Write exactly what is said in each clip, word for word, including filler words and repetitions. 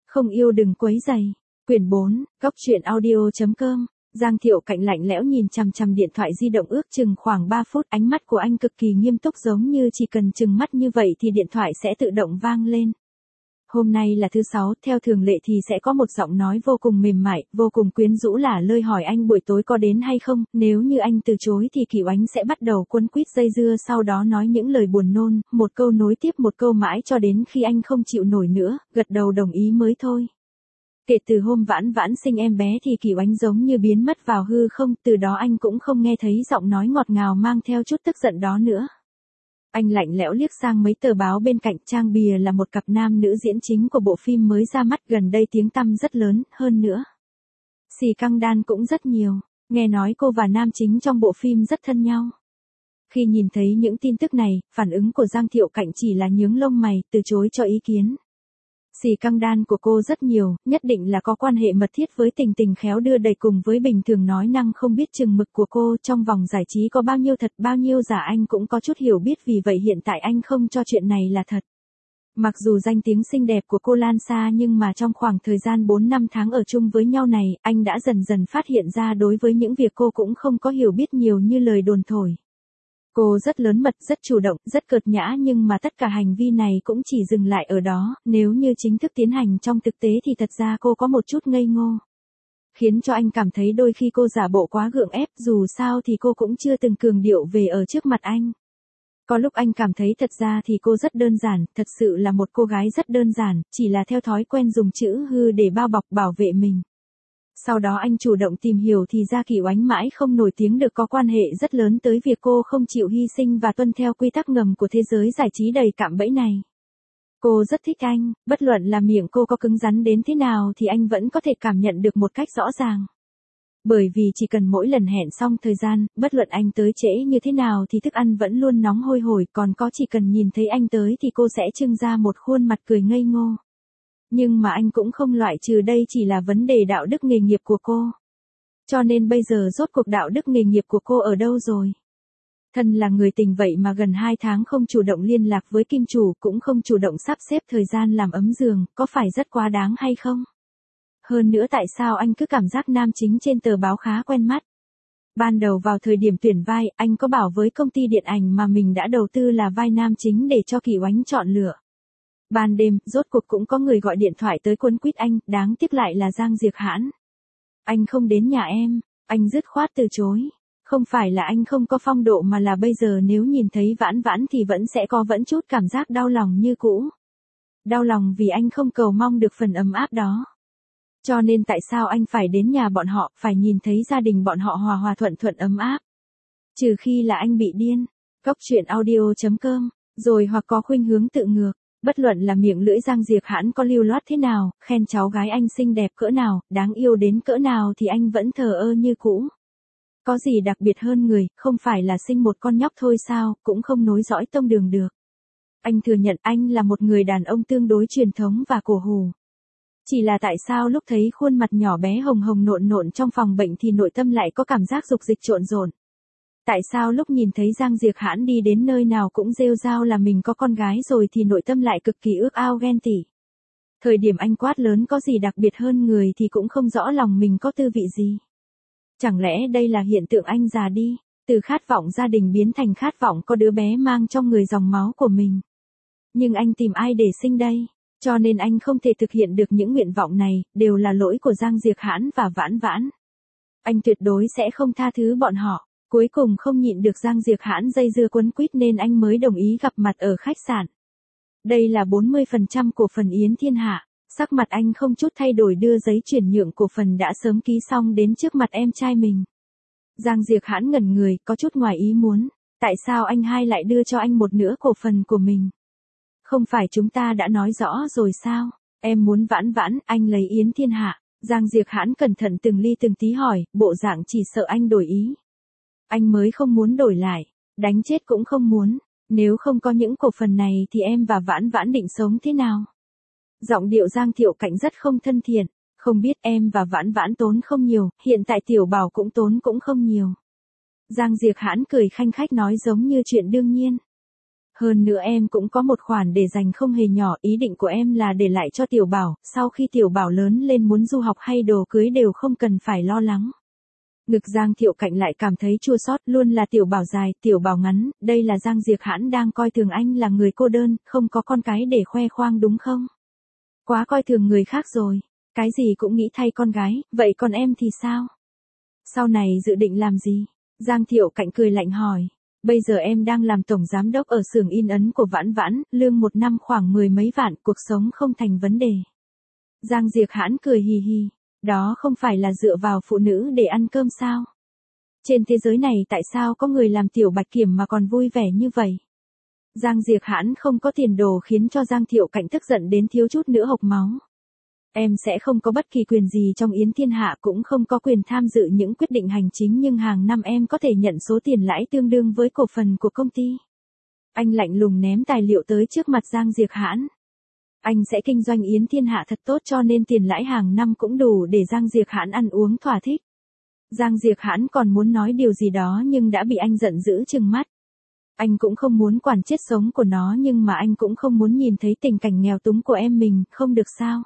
Không yêu đừng quấy rầy. Quyển bốn, góc truyện audio chấm com. Giang Thiệu Cạnh lạnh lẽo nhìn chằm chằm điện thoại di động ước chừng khoảng ba phút, ánh mắt của anh cực kỳ nghiêm túc giống như chỉ cần chừng mắt như vậy thì điện thoại sẽ tự động vang lên. Hôm nay là thứ sáu, theo thường lệ thì sẽ có một giọng nói vô cùng mềm mại, vô cùng quyến rũ lả lơi hỏi anh buổi tối có đến hay không, nếu như anh từ chối thì Kiều Ánh sẽ bắt đầu quấn quýt dây dưa, sau đó nói những lời buồn nôn, một câu nối tiếp một câu mãi cho đến khi anh không chịu nổi nữa, gật đầu đồng ý mới thôi. Kể từ hôm Vãn Vãn sinh em bé thì Kiều Ánh giống như biến mất vào hư không, từ đó anh cũng không nghe thấy giọng nói ngọt ngào mang theo chút tức giận đó nữa. Anh lạnh lẽo liếc sang mấy tờ báo bên cạnh, trang bìa là một cặp nam nữ diễn chính của bộ phim mới ra mắt gần đây, tiếng tăm rất lớn, hơn nữa xì căng đan cũng rất nhiều, nghe nói cô và nam chính trong bộ phim rất thân nhau. Khi nhìn thấy những tin tức này, phản ứng của Giang Thiệu Cạnh chỉ là nhướng lông mày, từ chối cho ý kiến. Xì căng đan của cô rất nhiều, nhất định là có quan hệ mật thiết với Tình Tình khéo đưa đẩy cùng với bình thường nói năng không biết chừng mực của cô, trong vòng giải trí có bao nhiêu thật bao nhiêu giả anh cũng có chút hiểu biết, vì vậy hiện tại anh không cho chuyện này là thật. Mặc dù danh tiếng xinh đẹp của cô lan xa nhưng mà trong khoảng thời gian bốn năm tháng ở chung với nhau này, anh đã dần dần phát hiện ra đối với những việc cô cũng không có hiểu biết nhiều như lời đồn thổi. Cô rất lớn mật, rất chủ động, rất cợt nhã, nhưng mà tất cả hành vi này cũng chỉ dừng lại ở đó, nếu như chính thức tiến hành trong thực tế thì thật ra cô có một chút ngây ngô. Khiến cho anh cảm thấy đôi khi cô giả bộ quá gượng ép, dù sao thì cô cũng chưa từng cường điệu về ở trước mặt anh. Có lúc anh cảm thấy thật ra thì cô rất đơn giản, thật sự là một cô gái rất đơn giản, chỉ là theo thói quen dùng chữ hư để bao bọc bảo vệ mình. Sau đó anh chủ động tìm hiểu thì ra Kiều Ánh mãi không nổi tiếng được có quan hệ rất lớn tới việc cô không chịu hy sinh và tuân theo quy tắc ngầm của thế giới giải trí đầy cạm bẫy này. Cô rất thích anh, bất luận là miệng cô có cứng rắn đến thế nào thì anh vẫn có thể cảm nhận được một cách rõ ràng. Bởi vì chỉ cần mỗi lần hẹn xong thời gian, bất luận anh tới trễ như thế nào thì thức ăn vẫn luôn nóng hôi hổi, còn có chỉ cần nhìn thấy anh tới thì cô sẽ trưng ra một khuôn mặt cười ngây ngô. Nhưng mà anh cũng không loại trừ đây chỉ là vấn đề đạo đức nghề nghiệp của cô. Cho nên bây giờ rốt cuộc đạo đức nghề nghiệp của cô ở đâu rồi? Thân là người tình vậy mà gần hai tháng không chủ động liên lạc với kim chủ, cũng không chủ động sắp xếp thời gian làm ấm giường, có phải rất quá đáng hay không? Hơn nữa tại sao anh cứ cảm giác nam chính trên tờ báo khá quen mắt? Ban đầu vào thời điểm tuyển vai, anh có bảo với công ty điện ảnh mà mình đã đầu tư là vai nam chính để cho Kiều Ánh chọn lựa. Ban đêm, rốt cuộc cũng có người gọi điện thoại tới quấn quýt anh, đáng tiếc lại là Giang Diệp Hãn. Anh không đến nhà em, anh dứt khoát từ chối. Không phải là anh không có phong độ mà là bây giờ nếu nhìn thấy Vãn Vãn thì vẫn sẽ có vẫn chút cảm giác đau lòng như cũ. Đau lòng vì anh không cầu mong được phần ấm áp đó. Cho nên tại sao anh phải đến nhà bọn họ, phải nhìn thấy gia đình bọn họ hòa hòa thuận thuận ấm áp. Trừ khi là anh bị điên. Góc truyện audio chấm com. Rồi hoặc có khuynh hướng tự ngược. Bất luận là miệng lưỡi Giang Diệp Hãn có lưu loát thế nào, khen cháu gái anh xinh đẹp cỡ nào, đáng yêu đến cỡ nào thì anh vẫn thờ ơ như cũ. Có gì đặc biệt hơn người, không phải là sinh một con nhóc thôi sao, cũng không nối dõi tông đường được. Anh thừa nhận anh là một người đàn ông tương đối truyền thống và cổ hủ. Chỉ là tại sao lúc thấy khuôn mặt nhỏ bé hồng hồng nộn nộn trong phòng bệnh thì nội tâm lại có cảm giác dục dịch trộn rộn. Tại sao lúc nhìn thấy Giang Diệp Hãn đi đến nơi nào cũng rêu rao là mình có con gái rồi thì nội tâm lại cực kỳ ước ao ghen tị. Thời điểm anh quát lớn có gì đặc biệt hơn người thì cũng không rõ lòng mình có tư vị gì. Chẳng lẽ đây là hiện tượng anh già đi, từ khát vọng gia đình biến thành khát vọng có đứa bé mang trong người dòng máu của mình. Nhưng anh tìm ai để sinh đây, cho nên anh không thể thực hiện được những nguyện vọng này, đều là lỗi của Giang Diệp Hãn và Vãn Vãn. Anh tuyệt đối sẽ không tha thứ bọn họ. Cuối cùng không nhịn được Giang Diệp Hãn dây dưa quấn quýt nên anh mới đồng ý gặp mặt ở khách sạn. Đây là bốn mươi phần trăm cổ phần Yến Thiên Hạ, sắc mặt anh không chút thay đổi đưa giấy chuyển nhượng cổ phần đã sớm ký xong đến trước mặt em trai mình. Giang Diệp Hãn ngẩn người, có chút ngoài ý muốn, tại sao anh hai lại đưa cho anh một nửa cổ phần của mình? Không phải chúng ta đã nói rõ rồi sao, em muốn Vãn Vãn, anh lấy Yến Thiên Hạ. Giang Diệp Hãn cẩn thận từng ly từng tí hỏi, bộ dạng chỉ sợ anh đổi ý. Anh mới không muốn đổi lại, đánh chết cũng không muốn, nếu không có những cổ phần này thì em và Vãn Vãn định sống thế nào? Giọng điệu Giang Thiệu Cạnh rất không thân thiện, không biết em và Vãn Vãn tốn không nhiều, hiện tại Tiểu Bảo cũng tốn cũng không nhiều. Giang Diệp Hãn cười khanh khách nói giống như chuyện đương nhiên. Hơn nữa em cũng có một khoản để dành không hề nhỏ, ý định của em là để lại cho Tiểu Bảo, sau khi Tiểu Bảo lớn lên muốn du học hay đồ cưới đều không cần phải lo lắng. Ngực Giang Thiệu Cạnh lại cảm thấy chua xót, luôn là Tiểu Bảo dài, Tiểu Bảo ngắn, đây là Giang Diệp Hãn đang coi thường anh là người cô đơn, không có con cái để khoe khoang đúng không? Quá coi thường người khác rồi, cái gì cũng nghĩ thay con gái, vậy còn em thì sao? Sau này dự định làm gì? Giang Thiệu Cạnh cười lạnh hỏi. Bây giờ em đang làm tổng giám đốc ở xưởng in ấn của Vãn Vãn, lương một năm khoảng mười mấy vạn, cuộc sống không thành vấn đề. Giang Diệp Hãn cười hì hì. Đó không phải là dựa vào phụ nữ để ăn cơm sao? Trên thế giới này tại sao có người làm tiểu bạch kiểm mà còn vui vẻ như vậy? Giang Diệp Hãn không có tiền đồ khiến cho Giang Thiệu Cạnh tức giận đến thiếu chút nữa hộc máu. Em sẽ không có bất kỳ quyền gì trong Yến Thiên Hạ, cũng không có quyền tham dự những quyết định hành chính, nhưng hàng năm em có thể nhận số tiền lãi tương đương với cổ phần của công ty. Anh lạnh lùng ném tài liệu tới trước mặt Giang Diệp Hãn. Anh sẽ kinh doanh Yến Thiên Hạ thật tốt cho nên tiền lãi hàng năm cũng đủ để Giang Diệp Hãn ăn uống thỏa thích. Giang Diệp Hãn còn muốn nói điều gì đó nhưng đã bị anh giận dữ trừng mắt. Anh cũng không muốn quản chết sống của nó, nhưng mà anh cũng không muốn nhìn thấy tình cảnh nghèo túng của em mình, không được sao?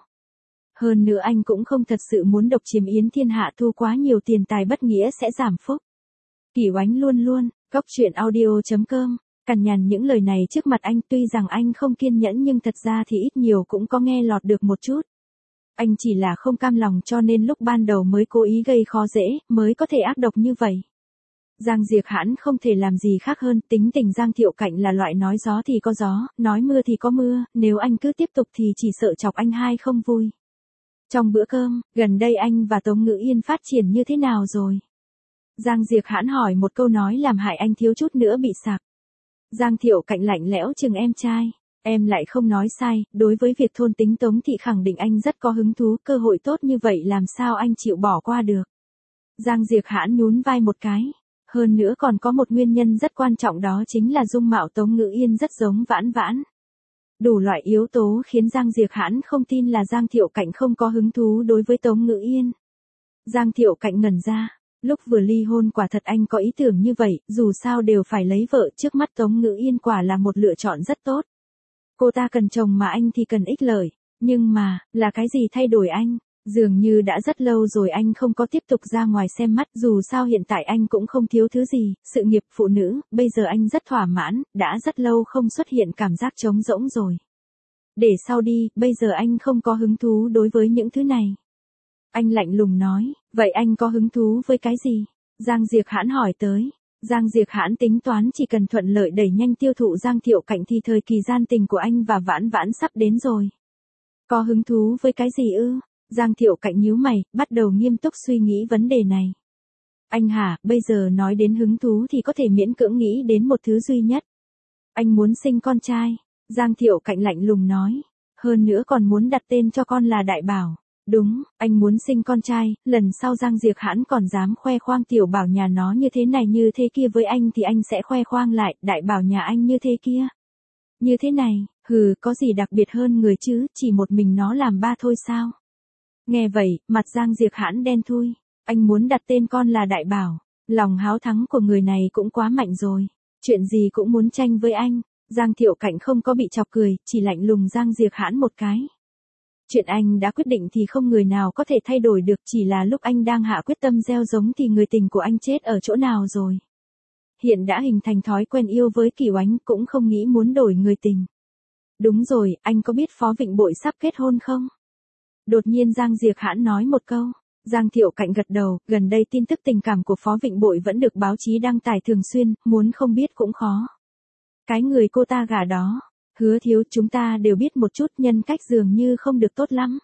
Hơn nữa anh cũng không thật sự muốn độc chiếm Yến Thiên Hạ, thu quá nhiều tiền tài bất nghĩa sẽ giảm phúc. Kỳ Oánh luôn luôn, góc truyện audio chấm com, cằn nhằn những lời này trước mặt anh, tuy rằng anh không kiên nhẫn nhưng thật ra thì ít nhiều cũng có nghe lọt được một chút. Anh chỉ là không cam lòng cho nên lúc ban đầu mới cố ý gây khó dễ, mới có thể ác độc như vậy. Giang Diệp Hãn không thể làm gì khác hơn, tính tình Giang Thiệu Cạnh là loại nói gió thì có gió, nói mưa thì có mưa, nếu anh cứ tiếp tục thì chỉ sợ chọc anh hai không vui. Trong bữa cơm, gần đây anh và Tống Ngữ Yên phát triển như thế nào rồi? Giang Diệp Hãn hỏi một câu nói làm hại anh thiếu chút nữa bị sặc. Giang Thiệu Cạnh lạnh lẽo chừng em trai. Em lại không nói sai, đối với việc thôn tính Tống Thị khẳng định anh rất có hứng thú, cơ hội tốt như vậy làm sao anh chịu bỏ qua được. Giang Diệp Hãn nhún vai một cái. Hơn nữa còn có một nguyên nhân rất quan trọng, đó chính là dung mạo Tống Ngữ Yên rất giống Vãn Vãn. Đủ loại yếu tố khiến Giang Diệp Hãn không tin là Giang Thiệu Cạnh không có hứng thú đối với Tống Ngữ Yên. Giang Thiệu Cạnh ngẩn ra, lúc vừa ly hôn quả thật anh có ý tưởng như vậy, dù sao đều phải lấy vợ, trước mắt Tống Ngữ Yên quả là một lựa chọn rất tốt. Cô ta cần chồng mà anh thì cần ích lợi, nhưng mà, là cái gì thay đổi anh? Dường như đã rất lâu rồi anh không có tiếp tục ra ngoài xem mắt, dù sao hiện tại anh cũng không thiếu thứ gì, sự nghiệp, phụ nữ, bây giờ anh rất thỏa mãn, đã rất lâu không xuất hiện cảm giác trống rỗng rồi. Để sau đi, bây giờ anh không có hứng thú đối với những thứ này. Anh lạnh lùng nói, vậy anh có hứng thú với cái gì? Giang Diệp Hãn hỏi tới. Giang Diệp Hãn tính toán chỉ cần thuận lợi đẩy nhanh tiêu thụ Giang Thiệu Cạnh thì thời kỳ gian tình của anh và Vãn Vãn sắp đến rồi. Có hứng thú với cái gì ư? Giang Thiệu Cạnh nhíu mày, bắt đầu nghiêm túc suy nghĩ vấn đề này. Anh hả, bây giờ nói đến hứng thú thì có thể miễn cưỡng nghĩ đến một thứ duy nhất. Anh muốn sinh con trai. Giang Thiệu Cạnh lạnh lùng nói. Hơn nữa còn muốn đặt tên cho con là Đại Bảo. Đúng, anh muốn sinh con trai, lần sau Giang Diệp Hãn còn dám khoe khoang Tiểu Bảo nhà nó như thế này như thế kia với anh thì anh sẽ khoe khoang lại, Đại Bảo nhà anh như thế kia. Như thế này, hừ, có gì đặc biệt hơn người chứ, chỉ một mình nó làm ba thôi sao? Nghe vậy, mặt Giang Diệp Hãn đen thui, anh muốn đặt tên con là Đại Bảo, lòng háo thắng của người này cũng quá mạnh rồi, chuyện gì cũng muốn tranh với anh. Giang Thiệu Cạnh không có bị chọc cười, chỉ lạnh lùng Giang Diệp Hãn một cái. Chuyện anh đã quyết định thì không người nào có thể thay đổi được, chỉ là lúc anh đang hạ quyết tâm gieo giống thì người tình của anh chết ở chỗ nào rồi. Hiện đã hình thành thói quen yêu với Kỳ Oánh, cũng không nghĩ muốn đổi người tình. Đúng rồi, anh có biết Phó Vịnh Bội sắp kết hôn không? Đột nhiên Giang Diệp Hãn nói một câu. Giang Thiệu Cạnh gật đầu, gần đây tin tức tình cảm của Phó Vịnh Bội vẫn được báo chí đăng tải thường xuyên, muốn không biết cũng khó. Cái người cô ta gả đó, Hứa Thiếu, chúng ta đều biết một chút, nhân cách dường như không được tốt lắm.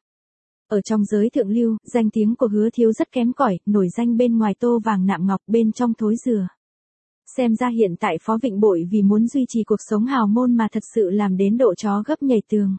Ở trong giới thượng lưu, danh tiếng của Hứa Thiếu rất kém cỏi, nổi danh bên ngoài tô vàng nạm ngọc, bên trong thối dừa. Xem ra hiện tại Phó Vịnh Bội vì muốn duy trì cuộc sống hào môn mà thật sự làm đến độ chó gấp nhảy tường.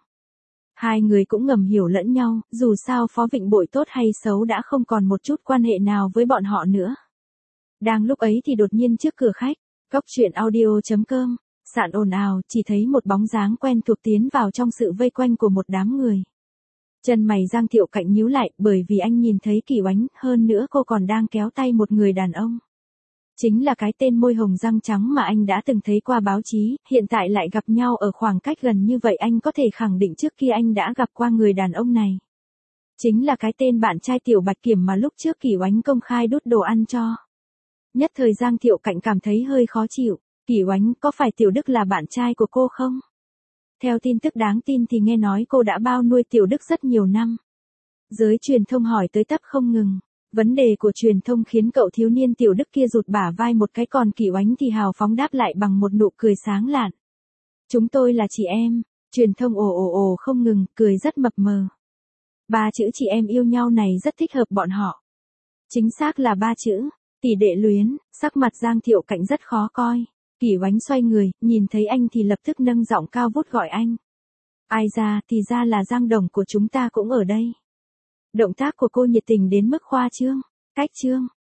Hai người cũng ngầm hiểu lẫn nhau, dù sao Phó Vịnh Bội tốt hay xấu đã không còn một chút quan hệ nào với bọn họ nữa. Đang lúc ấy thì đột nhiên trước cửa khách, góc truyện audio chấm com, sạn ồn ào, chỉ thấy một bóng dáng quen thuộc tiến vào trong sự vây quanh của một đám người. Chân mày Giang Thiệu Cạnh nhíu lại, bởi vì anh nhìn thấy Kỳ Oánh, hơn nữa cô còn đang kéo tay một người đàn ông. Chính là cái tên môi hồng răng trắng mà anh đã từng thấy qua báo chí, hiện tại lại gặp nhau ở khoảng cách gần như vậy, anh có thể khẳng định trước kia anh đã gặp qua người đàn ông này. Chính là cái tên bạn trai Tiểu Bạch Kiểm mà lúc trước Kỷ Oánh công khai đút đồ ăn cho. Nhất thời Giang Thiệu Cạnh cảm thấy hơi khó chịu. Kỷ Oánh, có phải Tiểu Đức là bạn trai của cô không? Theo tin tức đáng tin thì nghe nói cô đã bao nuôi Tiểu Đức rất nhiều năm. Giới truyền thông hỏi tới tấp không ngừng. Vấn đề của truyền thông khiến cậu thiếu niên Tiểu Đức kia rụt bả vai một cái, còn Kỷ Oánh thì hào phóng đáp lại bằng một nụ cười sáng lạn. Chúng tôi là chị em. Truyền thông ồ ồ ồ không ngừng, cười rất mập mờ. Ba chữ chị em yêu nhau này rất thích hợp bọn họ. Chính xác là ba chữ, tỷ đệ luyến. Sắc mặt Giang Thiệu Cạnh rất khó coi. Kỷ Oánh xoay người, nhìn thấy anh thì lập tức nâng giọng cao vút gọi anh. Ai ra, thì ra là Giang Đồng của chúng ta cũng ở đây. Động tác của cô nhiệt tình đến mức khoa trương, cách trương.